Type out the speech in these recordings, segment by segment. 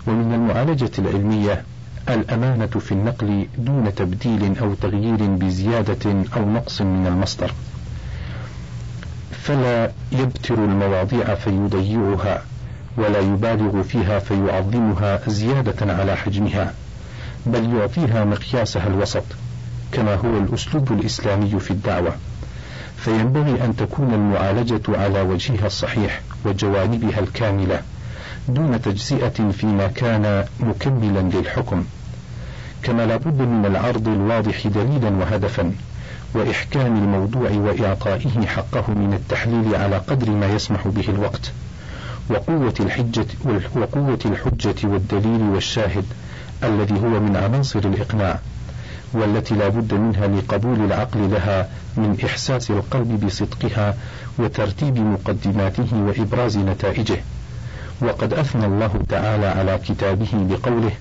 ومن المعالجة العلمية الأمانة في النقل دون تبديل أو تغيير بزيادة أو نقص من المصدر، فلا يبتر المواضيع فيضيعها، ولا يبالغ فيها فيعظمها زيادة على حجمها، بل يعطيها مقياسها الوسط، كما هو الأسلوب الإسلامي في الدعوة. فينبغي أن تكون المعالجة على وجهها الصحيح وجوانبها الكاملة، دون تجزئة فيما كان مكملا للحكم، كما لا بد من العرض الواضح دليلا وهدفا، وإحكام الموضوع وإعطائه حقه من التحليل على قدر ما يسمح به الوقت، وقوة الحجة والدليل والشاهد الذي هو من عناصر الإقناع، والتي لا بد منها لقبول العقل لها من إحساس القلب بصدقها وترتيب مقدماته وإبراز نتائجه. وقد أثنى الله تعالى على كتابه بقوله: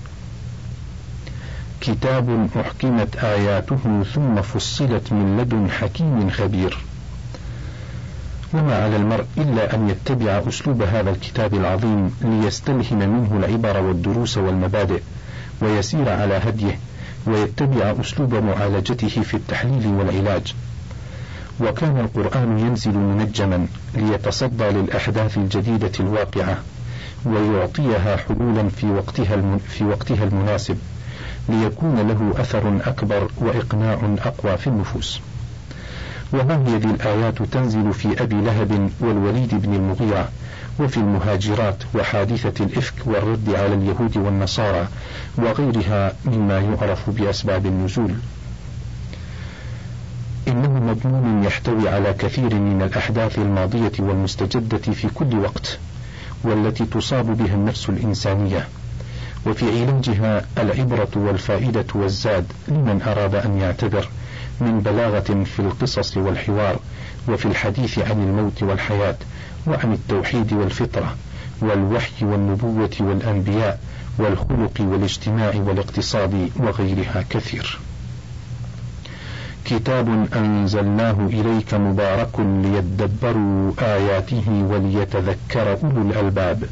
كتاب أحكمت آياته ثم فصلت من لدن حكيم خبير. وما على المرء إلا أن يتبع أسلوب هذا الكتاب العظيم ليستلهم منه العبر والدروس والمبادئ، ويسير على هديه، ويتبع أسلوب معالجته في التحليل والعلاج. وكان القرآن ينزل منجما ليتصدى للأحداث الجديدة الواقعة، ويعطيها حلولا في وقتها المناسب، ليكون له أثر أكبر وإقناع أقوى في النفوس. وهذه الآيات تنزل في أبي لهب والوليد بن المغيرة، وفي المهاجرات، وحادثة الإفك والرد على اليهود والنصارى، وغيرها مما يعرف بأسباب النزول. إنه مضمون يحتوي على كثير من الأحداث الماضية والمستجدة في كل وقت، والتي تصاب بها النفس الإنسانية، وفي علاجها العبرة والفائدة والزاد لمن أراد أن يعتبر، من بلاغة في القصص والحوار، وفي الحديث عن الموت والحياة، وعن التوحيد والفطرة، والوحي والنبوة والأنبياء، والخلق والاجتماع والاقتصاد، وغيرها كثير. كتاب أنزلناه إليك مبارك ليدبروا آياته وليتذكر أولو الألباب.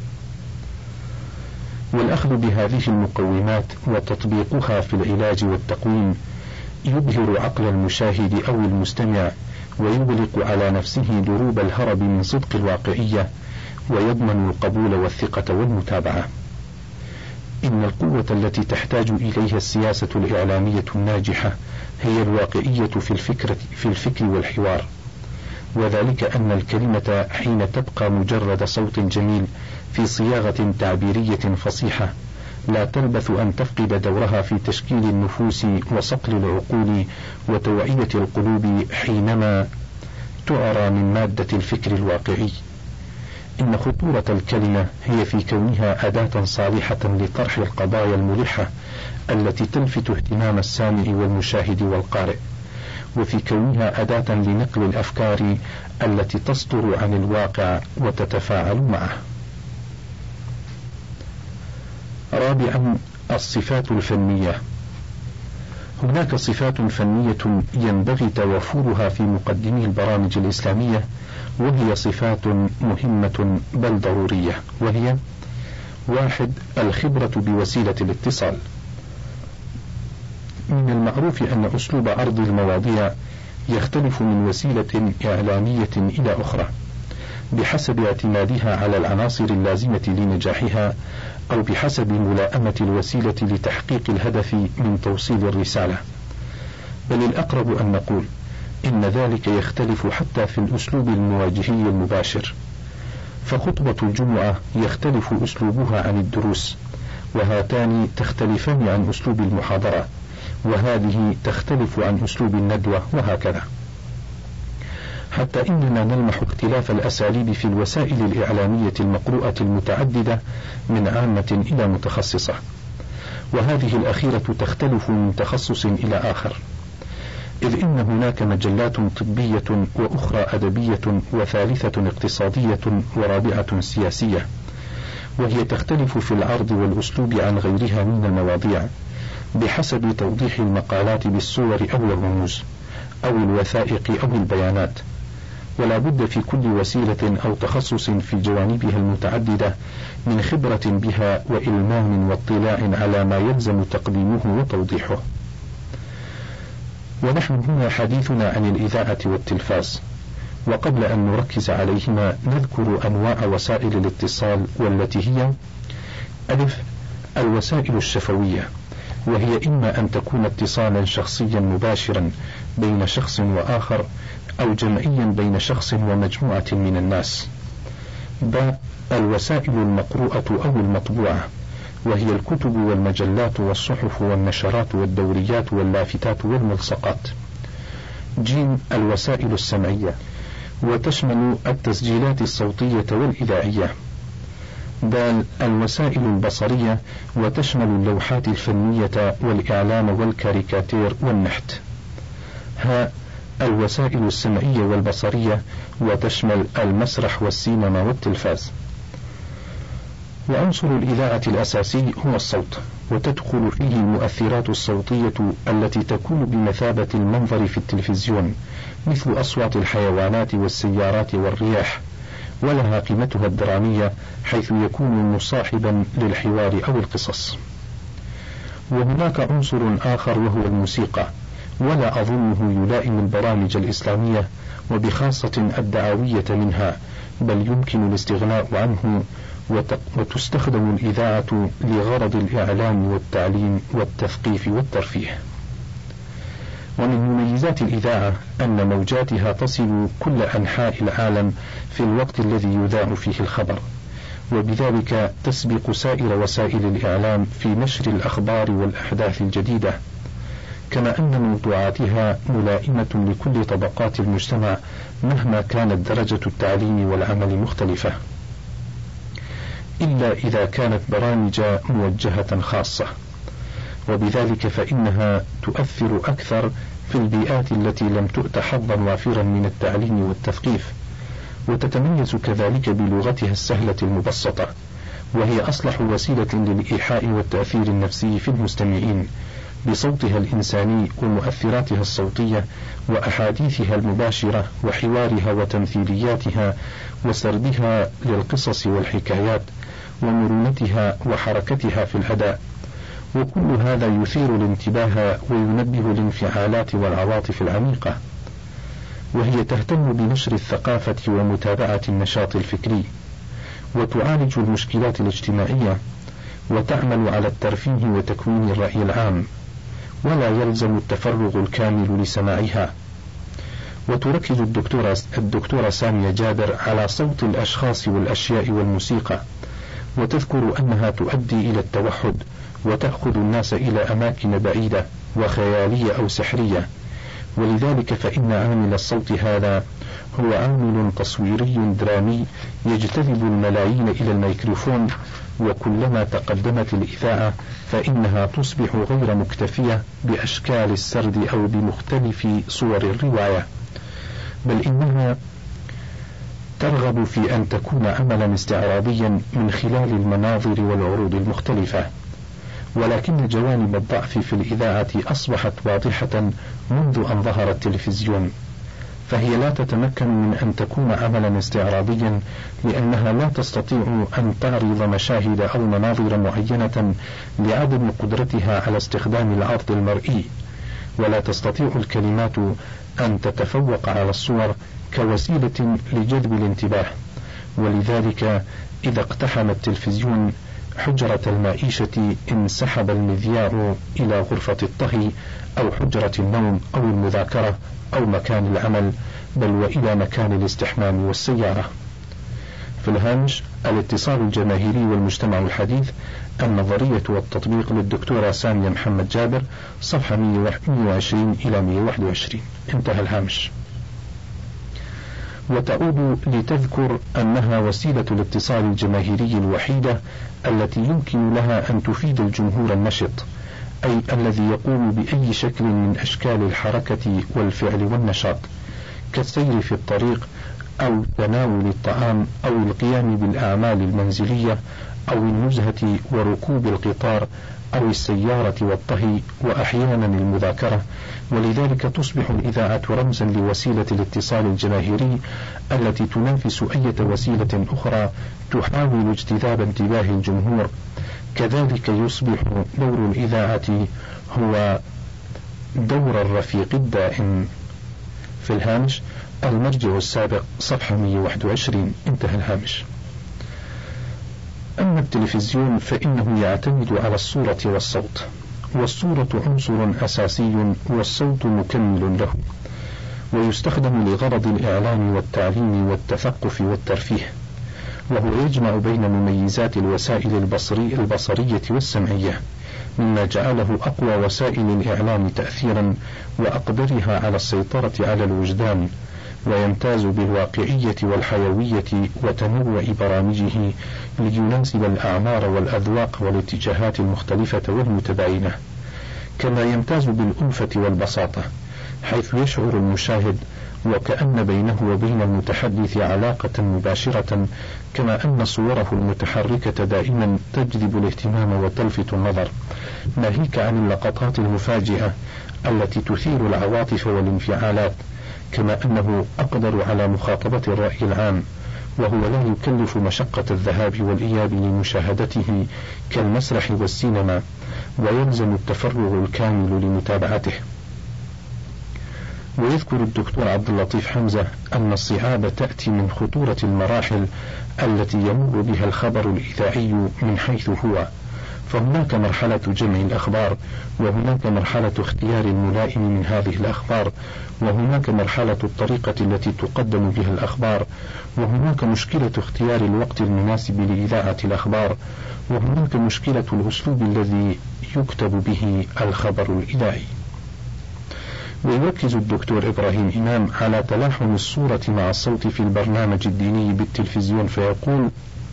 والأخذ بهذه المقومات وتطبيقها في العلاج والتقويم يبهر عقل المشاهد أو المستمع، ويغلق على نفسه دروب الهرب من صدق الواقعية، ويضمن القبول والثقة والمتابعة. إن القوة التي تحتاج إليها السياسة الإعلامية الناجحة هي الواقعية في الفكر والحوار، وذلك أن الكلمة حين تبقى مجرد صوت جميل في صياغة تعبيرية فصيحة لا تلبث أن تفقد دورها في تشكيل النفوس وصقل العقول وتوعية القلوب حينما تعرى من مادة الفكر الواقعي. إن خطورة الكلمة هي في كونها أداة صالحة لطرح القضايا الملحة التي تلفت اهتمام السامع والمشاهد والقارئ، وفي كونها أداة لنقل الأفكار التي تصدر عن الواقع وتتفاعل معه. رابعا، الصفات الفنية. هناك صفات فنية ينبغي توافرها في مقدمي البرامج الإسلامية، وهي صفات مهمة بل ضرورية، وهي: 1. الخبرة بوسيلة الاتصال. من المعروف أن أسلوب عرض المواضيع يختلف من وسيلة إعلامية إلى أخرى بحسب اعتمادها على العناصر اللازمة لنجاحها، أو بحسب ملائمة الوسيلة لتحقيق الهدف من توصيل الرسالة. بل الأقرب أن نقول إن ذلك يختلف حتى في الأسلوب المواجهي المباشر، فخطبة الجمعة يختلف أسلوبها عن الدروس، وهاتان تختلفان عن أسلوب المحاضرة، وهذه تختلف عن أسلوب الندوة، وهكذا، حتى إننا نلمح اختلاف الأساليب في الوسائل الإعلامية المقروءة المتعددة من عامة إلى متخصصة، وهذه الأخيرة تختلف من تخصص إلى آخر، إذ إن هناك مجلات طبية، وأخرى أدبية، وثالثة اقتصادية، ورابعة سياسية، وهي تختلف في العرض والأسلوب عن غيرها من المواضيع بحسب توضيح المقالات بالصور أو الرموز أو الوثائق أو البيانات. ولا بد في كل وسيلة أو تخصص في جوانبها المتعددة من خبرة بها وإلمام واطلاع على ما يلزم تقديمه وتوضيحه. ونحن هنا حديثنا عن الإذاعة والتلفاز، وقبل أن نركز عليهما نذكر أنواع وسائل الاتصال، والتي هي: ألف، الوسائل الشفوية، وهي إما أن تكون اتصالا شخصيا مباشرا بين شخص وآخر، أو جمعيا بين شخص ومجموعة من الناس. ب، الوسائل المقروءة أو المطبوعة، وهي الكتب والمجلات والصحف والنشرات والدوريات واللافتات والملصقات. ج، الوسائل السمعية، وتشمل التسجيلات الصوتية والإذاعية. د، الوسائل البصرية، وتشمل اللوحات الفنية والإعلام والكاريكاتير والنحت. ه، الوسائل السمعية والبصرية، وتشمل المسرح والسينما والتلفاز. وعنصر الإذاعة الأساسي هو الصوت، وتدخل فيه المؤثرات الصوتية التي تكون بمثابة المنظر في التلفزيون، مثل أصوات الحيوانات والسيارات والرياح، ولها قيمتها الدرامية حيث يكون مصاحبا للحوار أو القصص. وهناك عنصر آخر وهو الموسيقى، ولا أظنه يلائم البرامج الإسلامية وبخاصة الدعوية منها، بل يمكن الاستغناء عنه، وتستخدم الإذاعة لغرض الإعلام والتعليم والتثقيف والترفيه. ومن مميزات الإذاعة أن موجاتها تصل كل أنحاء العالم في الوقت الذي يذاع فيه الخبر، وبذلك تسبق سائر وسائل الإعلام في نشر الأخبار والأحداث الجديدة، كما أن موضوعاتها ملائمة لكل طبقات المجتمع مهما كانت درجة التعليم والعمل مختلفة، إلا إذا كانت برامج موجهة خاصة، وبذلك فإنها تؤثر أكثر في البيئات التي لم تؤت حظا وافرا من التعليم والتثقيف، وتتميز كذلك بلغتها السهلة المبسطة، وهي أصلح وسيلة للإيحاء والتأثير النفسي في المستمعين بصوتها الإنساني ومؤثراتها الصوتية وأحاديثها المباشرة وحوارها وتمثيلياتها وسردها للقصص والحكايات ومرونتها وحركتها في الأداء، وكل هذا يثير الانتباه وينبه الانفعالات والعواطف العميقة. وهي تهتم بنشر الثقافة ومتابعة النشاط الفكري، وتعالج المشكلات الاجتماعية، وتعمل على الترفيه وتكوين الرأي العام، ولا يلزم التفرغ الكامل لسماعها. وتركز الدكتورة سامية جابر على صوت الأشخاص والأشياء والموسيقى، وتذكر أنها تؤدي إلى التوحد، وتأخذ الناس إلى أماكن بعيدة وخيالية أو سحرية، ولذلك فإن عامل الصوت هذا هو عامل تصويري درامي يجتذب الملايين إلى الميكروفون، وكلما تقدمت الإذاعة فإنها تصبح غير مكتفية بأشكال السرد أو بمختلف صور الرواية، بل إنها ترغب في أن تكون عملا استعراضيا من خلال المناظر والعروض المختلفة. ولكن جوانب الضعف في الإذاعة أصبحت واضحة منذ أن ظهر التلفزيون، فهي لا تتمكن من أن تكون عملا استعراضيا، لأنها لا تستطيع أن تعرض مشاهد أو مناظر معينة لعدم قدرتها على استخدام العرض المرئي، ولا تستطيع الكلمات أن تتفوق على الصور كوسيلة لجذب الانتباه. ولذلك إذا اقتحم التلفزيون حجرة المعيشة انسحب المذياع إلى غرفة الطهي أو حجرة النوم أو المذاكرة أو مكان العمل، بل وإلى مكان الاستحمام والسيارة. في الهامش: الاتصال الجماهيري والمجتمع الحديث، النظرية والتطبيق للدكتورة سامية محمد جابر، صفحة 120 إلى 121. انتهى الهامش. وتعود لتذكر أنها وسيلة الاتصال الجماهيري الوحيدة التي يمكن لها أن تفيد الجمهور النشط، أي الذي يقوم بأي شكل من أشكال الحركة والفعل والنشاط، كالسير في الطريق أو تناول الطعام أو القيام بالأعمال المنزلية أو النزهة وركوب القطار أو السيارة والطهي، وأحيانا المذاكرة، ولذلك تصبح الإذاعة رمزا لوسيلة الاتصال الجماهيري التي تنافس أي وسيلة أخرى تحاول اجتذاب انتباه الجمهور. كذلك يصبح دور الإذاعة هو دور الرفيق الدائم. في الهامش المرجع السابق صفحة 121 انتهى الهامش. أما التلفزيون فإنه يعتمد على الصورة والصوت، والصورة عنصر أساسي والصوت مكمل له، ويستخدم لغرض الإعلام والتعليم والتثقف والترفيه، وهو يجمع بين مميزات الوسائل البصرية والسمعية، مما جعله أقوى وسائل الإعلام تأثيرا وأقدرها على السيطرة على الوجدان، ويمتاز بالواقعية والحيوية وتنوع برامجه ليناسب الأعمار والأذواق والاتجاهات المختلفة والمتباينة، كما يمتاز بالألفة والبساطة، حيث يشعر المشاهد وكأن بينه وبين المتحدث علاقة مباشرة، كما أن صوره المتحركة دائما تجذب الاهتمام وتلفت النظر، ناهيك عن اللقطات المفاجئة التي تثير العواطف والانفعالات، كما أنه أقدر على مخاطبة الرأي العام، وهو لا يكلف مشقة الذهاب والإياب لمشاهدته كالمسرح والسينما، ويلزم التفرغ الكامل لمتابعته. ويذكر الدكتور عبد اللطيف حمزة أن الصعاب تأتي من خطورة المراحل التي يمر بها الخبر الإذاعي من حيث هو، فهناك مرحلة جمع الأخبار، وهناك مرحلة اختيار الملائم من هذه الأخبار، وهناك مرحلة الطريقة التي تقدم بها الأخبار، وهناك مشكلة اختيار الوقت المناسب لإذاعة الأخبار، وهناك مشكلة الأسلوب الذي يكتب به الخبر الإذاعي. ويركز الدكتور إبراهيم إمام على تلاحم الصورة مع الصوت في البرنامج الديني بالتلفزيون، فيقول: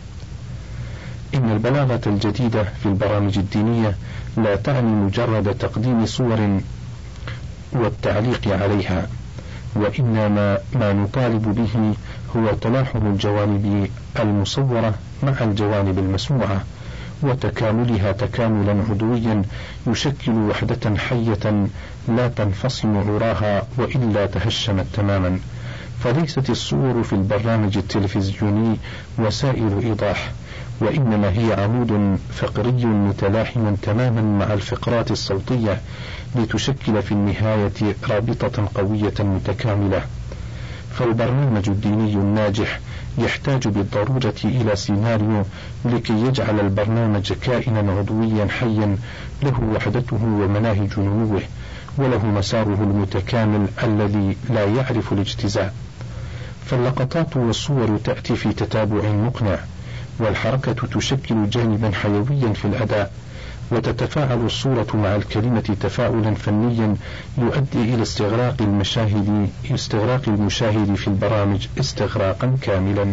إن البلاغة الجديدة في البرامج الدينية لا تعني مجرد تقديم صور والتعليق عليها، وإنما ما نطالب به هو تلاحم الجوانب المصورة مع الجوانب المسموعة، وتكاملها تكاملا عضويا يشكل وحدة حية لا تنفصم عراها وإلا تهشمت تماما. فليست الصور في البرنامج التلفزيوني وسائل إيضاح، وإنما هي عمود فقري متلاحم تماما مع الفقرات الصوتية لتشكل في النهاية رابطة قوية متكاملة. فالبرنامج الديني الناجح يحتاج بالضرورة إلى سيناريو لكي يجعل البرنامج كائنا عضويا حيا له وحدته ومناهج نموه، وله مساره المتكامل الذي لا يعرف الاجتزاء. فاللقطات والصور تأتي في تتابع مقنع، والحركة تشكل جانبا حيويا في الأداء، وتتفاعل الصورة مع الكلمة تفاعلا فنيا يؤدي إلى استغراق المشاهد في البرامج استغراقا كاملا.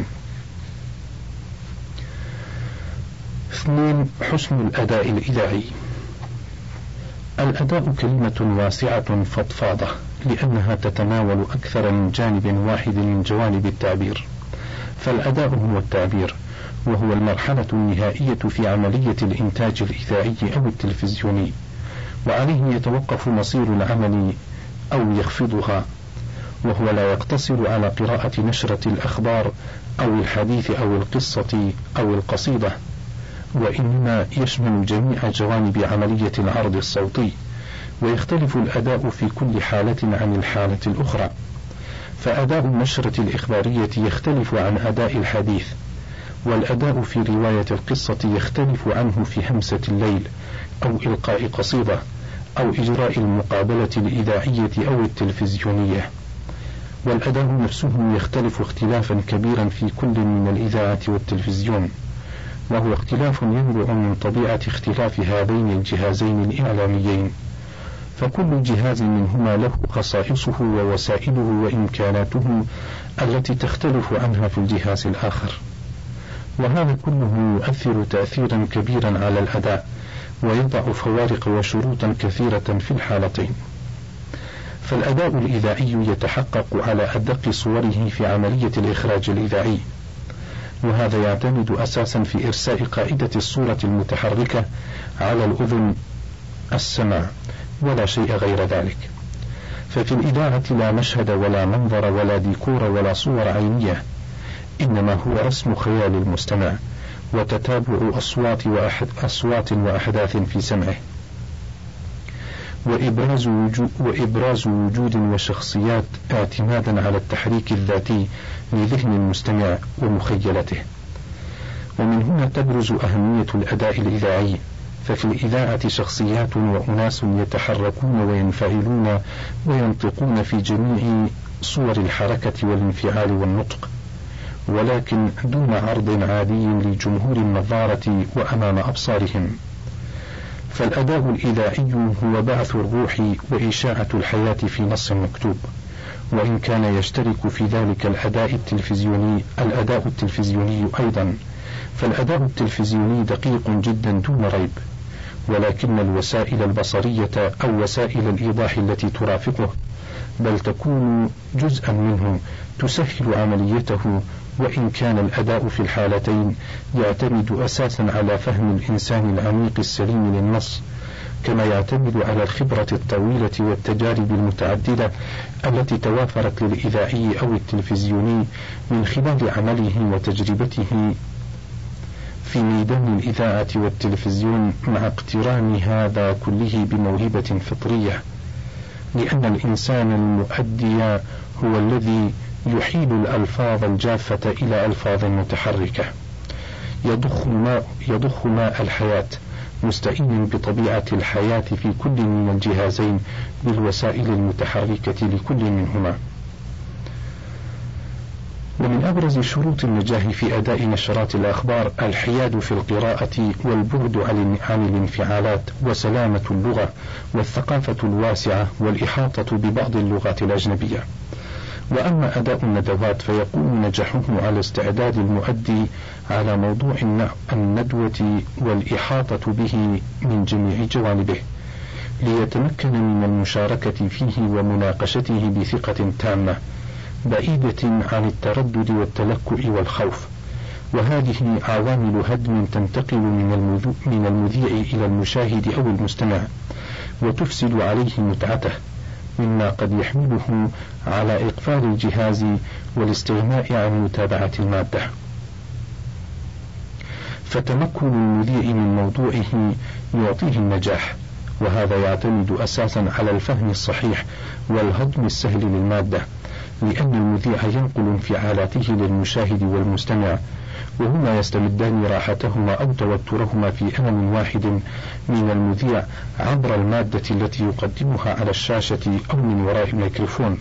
2. حسن الأداء الإذاعي. الأداء كلمة واسعة فضفاضة، لأنها تتناول أكثر من جانب واحد من جوانب التعبير. فالأداء هو التعبير، وهو المرحلة النهائية في عملية الإنتاج الإذاعي أو التلفزيوني، وعليه يتوقف مصير العمل أو يخفضها، وهو لا يقتصر على قراءة نشرة الأخبار أو الحديث أو القصة أو القصيدة، وإنما يشمل جميع جوانب عملية العرض الصوتي، ويختلف الأداء في كل حالة عن الحالة الأخرى. فأداء النشرة الإخبارية يختلف عن أداء الحديث، والأداء في رواية القصة يختلف عنه في همسة الليل أو إلقاء قصيدة أو إجراء المقابلة الإذاعية أو التلفزيونية. والأداء نفسه يختلف اختلافا كبيرا في كل من الإذاعة والتلفزيون، وهو اختلاف ينبع من طبيعة اختلاف هذين الجهازين الإعلاميين، فكل جهاز منهما له خصائصه ووسائله وإمكاناته التي تختلف عنها في الجهاز الآخر، وهذا كله يؤثر تأثيرا كبيرا على الأداء، ويضع فوارق وشروطا كثيرة في الحالتين. فالأداء الإذاعي يتحقق على أدق صوره في عملية الإخراج الإذاعي، وهذا يعتمد أساسا في إرساء قاعدة الصورة المتحركة على الأذن السمع ولا شيء غير ذلك. ففي الإذاعة لا مشهد ولا منظر ولا ديكور ولا صور عينية، إنما هو رسم خيال المستمع وتتابع أصوات وأحداث في سمعه، وإبراز وجود وشخصيات اعتمادا على التحريك الذاتي لذهن المستمع ومخيلته. ومن هنا تبرز أهمية الأداء الإذاعي، ففي الإذاعة شخصيات وأناس يتحركون وينفعلون وينطقون في جميع صور الحركة والانفعال والنطق، ولكن دون عرض عادي لجمهور النظارة وأمام أبصارهم. فالأداء الإذاعي هو بعث الروح وإشاعة الحياة في نص مكتوب، وإن كان يشترك في ذلك الأداء التلفزيوني أيضا، فالأداء التلفزيوني دقيق جدا دون ريب، ولكن الوسائل البصرية أو وسائل الإيضاح التي ترافقه بل تكون جزءا منه تسهل عمليته، وإن كان الأداء في الحالتين يعتمد أساسا على فهم الإنسان العميق السليم للنص، كما يعتمد على الخبرة الطويلة والتجارب المتعددة التي توافرت للإذاعي أو التلفزيوني من خلال عمله وتجربته في ميدان الإذاعة والتلفزيون، مع اقتران هذا كله بموهبة فطرية، لأن الإنسان المؤدي هو الذي يحيل الألفاظ الجافة إلى ألفاظ متحركة، يضخ ماء الحياة، مستئين بطبيعة الحياة في كل من الجهازين بالوسائل المتحركة لكل منهما. ومن أبرز شروط النجاح في أداء نشرات الأخبار الحياد في القراءة والبعد عن الانفعالات وسلامة اللغة والثقافة الواسعة والإحاطة ببعض اللغات الأجنبية. وأما أداء الندوات فيكون نجاحه على استعداد المؤدي على موضوع الندوة والإحاطة به من جميع جوانبه، ليتمكن من المشاركة فيه ومناقشته بثقة تامة بعيدة عن التردد والتلكؤ والخوف. وهذه عوامل هدم تنتقل من المذيع إلى المشاهد أو المستمع وتفسد عليه متعته، مما قد يحمله على إقفال الجهاز والاستغناء عن متابعة المادة. فتمكن المذيع من موضوعه يعطيه النجاح، وهذا يعتمد أساسا على الفهم الصحيح والهضم السهل للمادة، لأن المذيع ينقل انفعالاته للمشاهد والمستمع، وهما يستمدان راحتهما أو توترهما في آن واحد من المذيع عبر المادة التي يقدمها على الشاشة أو من وراء الميكروفون.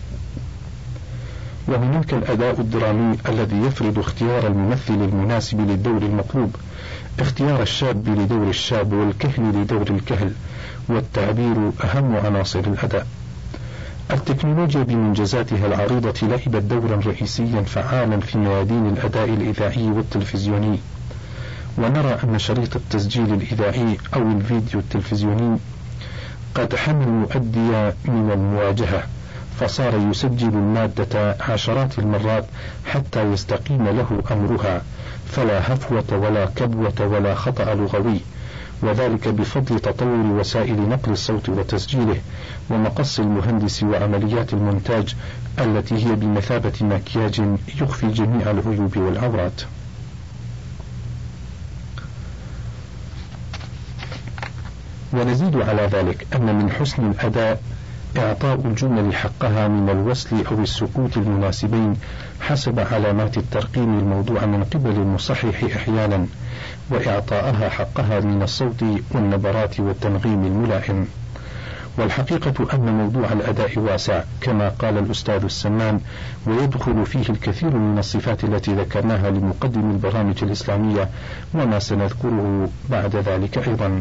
وهناك الأداء الدرامي الذي يفرض اختيار الممثل المناسب للدور المطلوب، اختيار الشاب لدور الشاب والكهل لدور الكهل، والتعبير أهم عناصر الأداء. التكنولوجيا بمنجزاتها العريضة لعبت دورا رئيسيا فعالا في ميادين الأداء الإذاعي والتلفزيوني، ونرى أن شريط التسجيل الإذاعي أو الفيديو التلفزيوني قد حمى المؤدي من المواجهة، فصار يسجل المادة عشرات المرات حتى يستقيم له أمرها، فلا هفوة ولا كبوة ولا خطأ لغوي، وذلك بفضل تطور وسائل نقل الصوت وتسجيله ومقص المهندس وعمليات المونتاج التي هي بمثابة مكياج يخفي جميع العيوب والعورات. ونزيد على ذلك أن من حسن الأداء إعطاء الجمل حقها من الوصل أو السكوت المناسبين حسب علامات الترقيم الموضوع من قبل المصحح أحيانا، وإعطاءها حقها من الصوت والنبرات والتنغيم الملائم. والحقيقة أن موضوع الأداء واسع كما قال الأستاذ السمان، ويدخل فيه الكثير من الصفات التي ذكرناها لمقدم البرامج الإسلامية وما سنذكره بعد ذلك أيضا.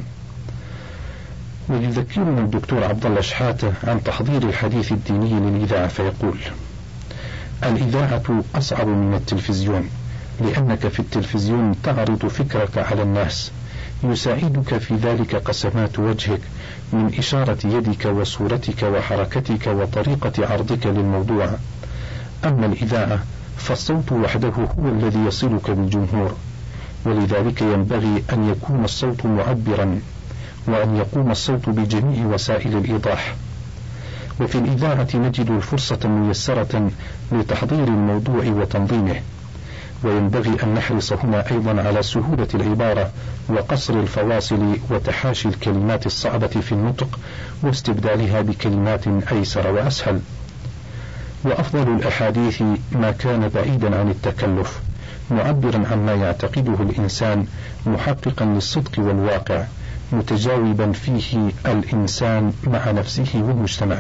ويذكرنا الدكتور عبد الله شحاتة عن تحضير الحديث الديني للإذاعة فيقول: الإذاعة أصعب من التلفزيون، لأنك في التلفزيون تعرض فكرك على الناس، يساعدك في ذلك قسمات وجهك من إشارة يدك وصورتك وحركتك وطريقة عرضك للموضوع. أما الإذاعة فالصوت وحده هو الذي يصلك بالجمهور، ولذلك ينبغي أن يكون الصوت معبرا، وأن يقوم الصوت بجميع وسائل الإيضاح. وفي الإذاعة نجد الفرصة ميسرة لتحضير الموضوع وتنظيمه، وينبغي أن نحرص هنا أيضا على سهولة العبارة وقصر الفواصل وتحاشي الكلمات الصعبة في النطق واستبدالها بكلمات أيسر وأسهل. وأفضل الأحاديث ما كان بعيدا عن التكلف، معبرا عما يعتقده الإنسان، محققا للصدق والواقع، متجاوبا فيه الإنسان مع نفسه ومجتمعه.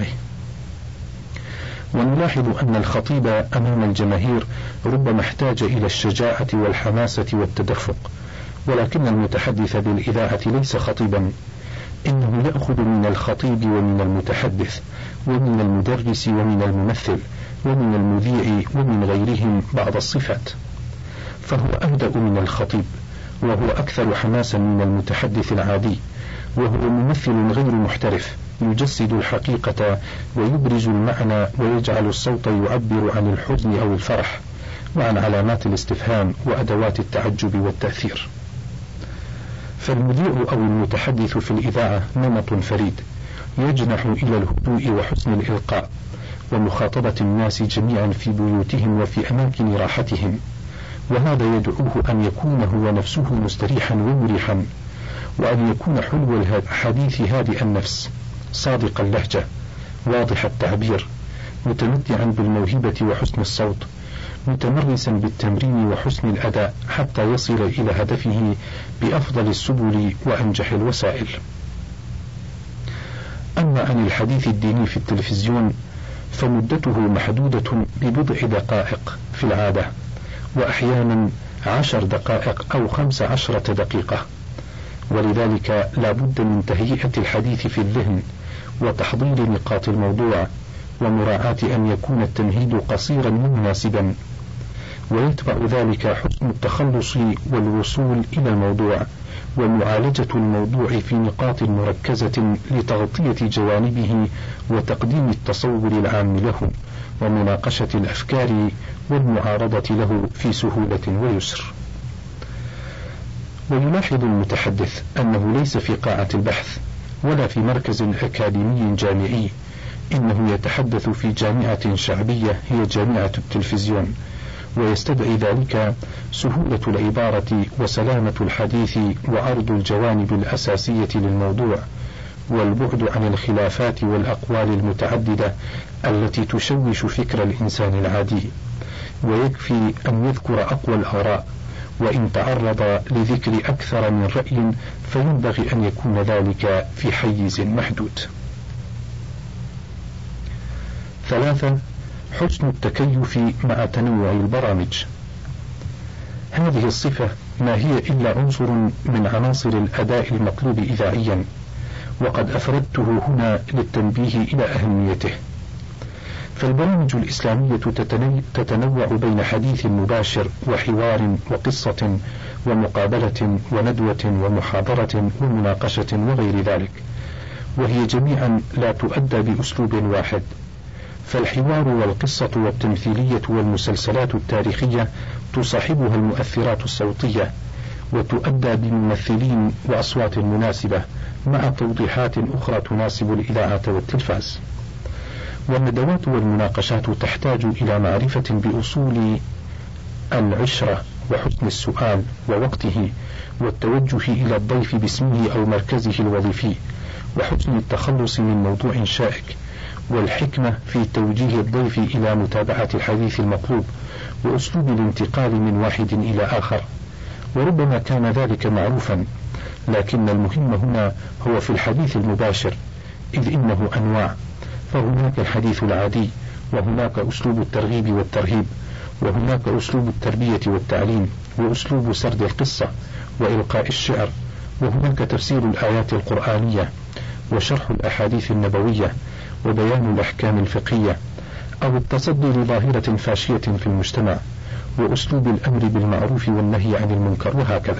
ونلاحظ أن الخطيب أمام الجماهير ربما احتاج إلى الشجاعة والحماسة والتدفق، ولكن المتحدث بالإذاعة ليس خطيبا، إنه يأخذ من الخطيب ومن المتحدث ومن المدرس ومن الممثل ومن المذيع ومن غيرهم بعض الصفات، فهو أهدأ من الخطيب، وهو أكثر حماسا من المتحدث العادي، وهو ممثل غير محترف، يجسد الحقيقة ويبرز المعنى ويجعل الصوت يعبر عن الحزن أو الفرح، وعن علامات الاستفهام وأدوات التعجب والتأثير. فالمذيع أو المتحدث في الإذاعة نمط فريد، يجنح إلى الهدوء وحسن الإلقاء ومخاطبة الناس جميعا في بيوتهم وفي أماكن راحتهم، وهذا يدعوه أن يكون هو نفسه مستريحا ومريحا، وأن يكون حلو الحديث هادئ النفس، صادق اللهجة، واضح التعبير، متمتعا بالموهبة وحسن الصوت، متمرسا بالتمرين وحسن الأداء حتى يصل إلى هدفه بأفضل السبل وأنجح الوسائل. أما عن الحديث الديني في التلفزيون فمدته محدودة ببضع دقائق في العادة، وأحيانا 10 دقائق أو 15 دقيقة، ولذلك لا بد من تهيئة الحديث في الذهن وتحضير نقاط الموضوع، ومراعاة أن يكون التمهيد قصيرا ومناسبا، ويتبع ذلك حسن التخلص والوصول إلى الموضوع، ومعالجة الموضوع في نقاط مركزة لتغطية جوانبه وتقديم التصور العام له، ومناقشة الأفكار والمعارضة له في سهولة ويسر. ويلاحظ المتحدث أنه ليس في قاعة البحث ولا في مركز أكاديمي جامعي، إنه يتحدث في جامعة شعبية هي جامعة التلفزيون، ويستدعي ذلك سهولة العبارة وسلامة الحديث وعرض الجوانب الأساسية للموضوع، والبعد عن الخلافات والأقوال المتعددة التي تشوش فكر الإنسان العادي، ويكفي أن يذكر أقوى الآراء، وإن تعرض لذكر أكثر من رأي فينبغي أن يكون ذلك في حيز محدود. 3. حسن التكيف مع تنوع البرامج. هذه الصفة ما هي إلا عنصر من عناصر الأداء المطلوب إذاعيا، وقد أفردته هنا للتنبيه إلى أهميته. فالبرامج الإسلامية تتنوع بين حديث مباشر وحوار وقصة ومقابلة وندوة ومحاضرة ومناقشة وغير ذلك، وهي جميعا لا تؤدى بأسلوب واحد. فالحوار والقصة والتمثيلية والمسلسلات التاريخية تصاحبها المؤثرات الصوتية، وتؤدى بممثلين وأصوات مناسبة مع توضيحات أخرى تناسب الإذاعة والتلفاز. والندوات والمناقشات تحتاج إلى معرفة بأصول العشرة وحسن السؤال ووقته، والتوجه إلى الضيف باسمه أو مركزه الوظيفي، وحسن التخلص من موضوع شائك، والحكمة في توجيه الضيف إلى متابعة الحديث المطلوب، وأسلوب الانتقال من واحد إلى آخر. وربما كان ذلك معروفا، لكن المهم هنا هو في الحديث المباشر، إذ إنه أنواع، فهناك الحديث العادي، وهناك أسلوب الترغيب والترهيب، وهناك أسلوب التربية والتعليم، وأسلوب سرد القصة وإلقاء الشعر، وهناك تفسير الآيات القرآنية، وشرح الأحاديث النبوية، وبيان الأحكام الفقهية، أو التصدي لظاهرة فاشية في المجتمع، وأسلوب الأمر بالمعروف والنهي عن المنكر، وهكذا.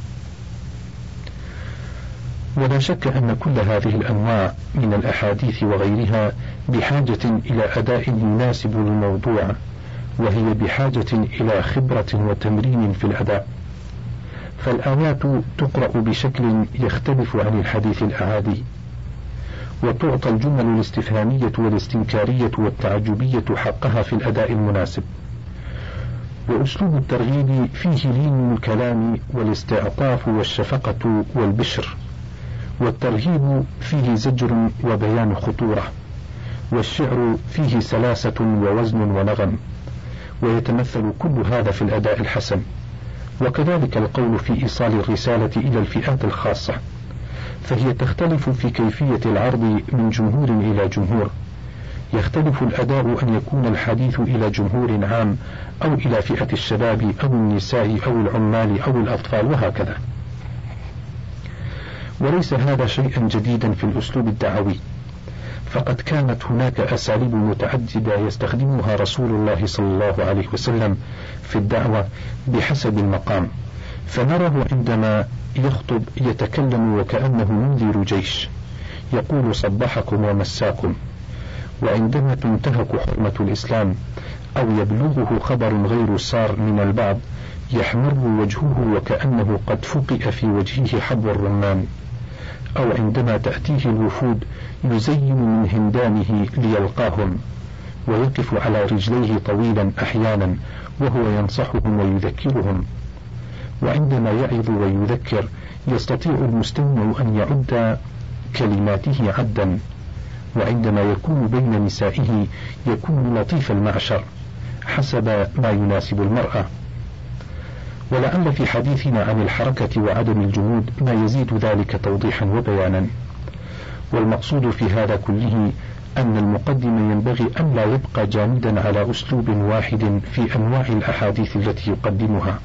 ولا شك أن كل هذه الأنواع من الأحاديث وغيرها بحاجة إلى أداء يناسب الموضوع، وهي بحاجة إلى خبرة وتمرين في الأداء. فالآيات تقرأ بشكل يختلف عن الحديث الأعادي، وتعطى الجمل الاستفهامية والاستنكارية والتعجبية حقها في الأداء المناسب. وأسلوب الترغيب فيه لين الكلام والاستعطاف والشفقة والبشر، والترهيب فيه زجر وبيان خطورة، والشعر فيه سلاسة ووزن ونغم، ويتمثل كل هذا في الأداء الحسن. وكذلك القول في إيصال الرسالة إلى الفئات الخاصة، فهي تختلف في كيفية العرض من جمهور إلى جمهور. يختلف الأداء أن يكون الحديث إلى جمهور عام، أو إلى فئة الشباب أو النساء أو العمال أو الأطفال، وهكذا. وليس هذا شيئا جديدا في الأسلوب الدعوي، فقد كانت هناك أساليب متعددة يستخدمها رسول الله صلى الله عليه وسلم في الدعوة بحسب المقام. فنراه عندما يخطب يتكلم وكأنه منذر جيش يقول صبحكم ومساكم، وعندما تنتهك حرمة الإسلام أو يبلغه خبر غير سار من البعض يحمر وجهه وكأنه قد فقئ في وجهه حب الرمان، أو عندما تأتيه الوفود يزين من هندامه ليلقاهم ويقف على رجليه طويلا أحيانا وهو ينصحهم ويذكرهم. وعندما يعظ ويذكر يستطيع المستمع أن يعد كلماته عدا. وعندما يكون بين نسائه يكون لطيف المعشر حسب ما يناسب المرأة. ولعل في حديثنا عن الحركة وعدم الجمود ما يزيد ذلك توضيحا وبيانا. والمقصود في هذا كله أن المقدم ينبغي أن لا يبقى جامدا على أسلوب واحد في أنواع الأحاديث التي يقدمها،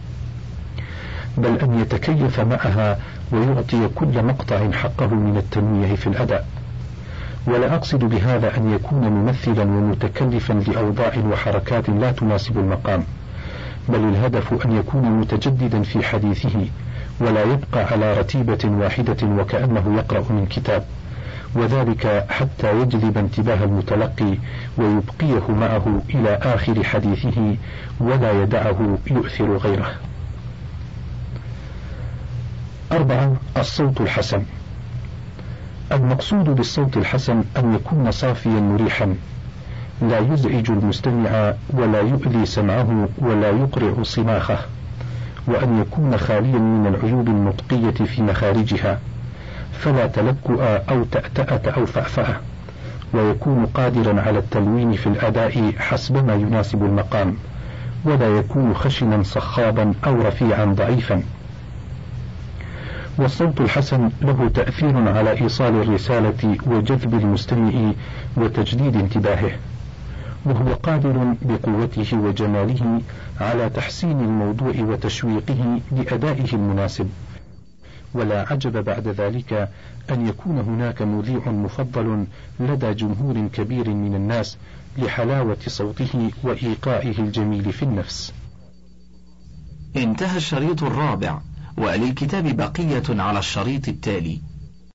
بل أن يتكيف معها ويعطي كل مقطع حقه من التنويع في الأداء. ولا أقصد بهذا أن يكون ممثلا ومتكلفا لأوضاع وحركات لا تناسب المقام، بل الهدف أن يكون متجددا في حديثه ولا يبقى على رتيبة واحدة وكأنه يقرأ من كتاب، وذلك حتى يجلب انتباه المتلقي ويبقيه معه إلى آخر حديثه ولا يدعه يؤثر غيره. 4. الصوت الحسن. المقصود بالصوت الحسن أن يكون صافيا مريحا لا يزعج المستمع ولا يؤذي سمعه ولا يقرع صماخه، وأن يكون خاليا من العيوب النطقية في مخارجها، فلا تلكؤ أو تأتأة أو فأفأة، ويكون قادرا على التلوين في الأداء حسب ما يناسب المقام، ولا يكون خشنا صخابا أو رفيعا ضعيفا. والصوت الحسن له تأثير على إيصال الرسالة وجذب المستمع وتجديد انتباهه، وهو قادر بقوته وجماله على تحسين الموضوع وتشويقه لأدائه المناسب. ولا عجب بعد ذلك أن يكون هناك مذيع مفضل لدى جمهور كبير من الناس لحلاوة صوته وإيقاعه الجميل في النفس. انتهى الشريط الرابع، وللكتاب بقية على الشريط التالي.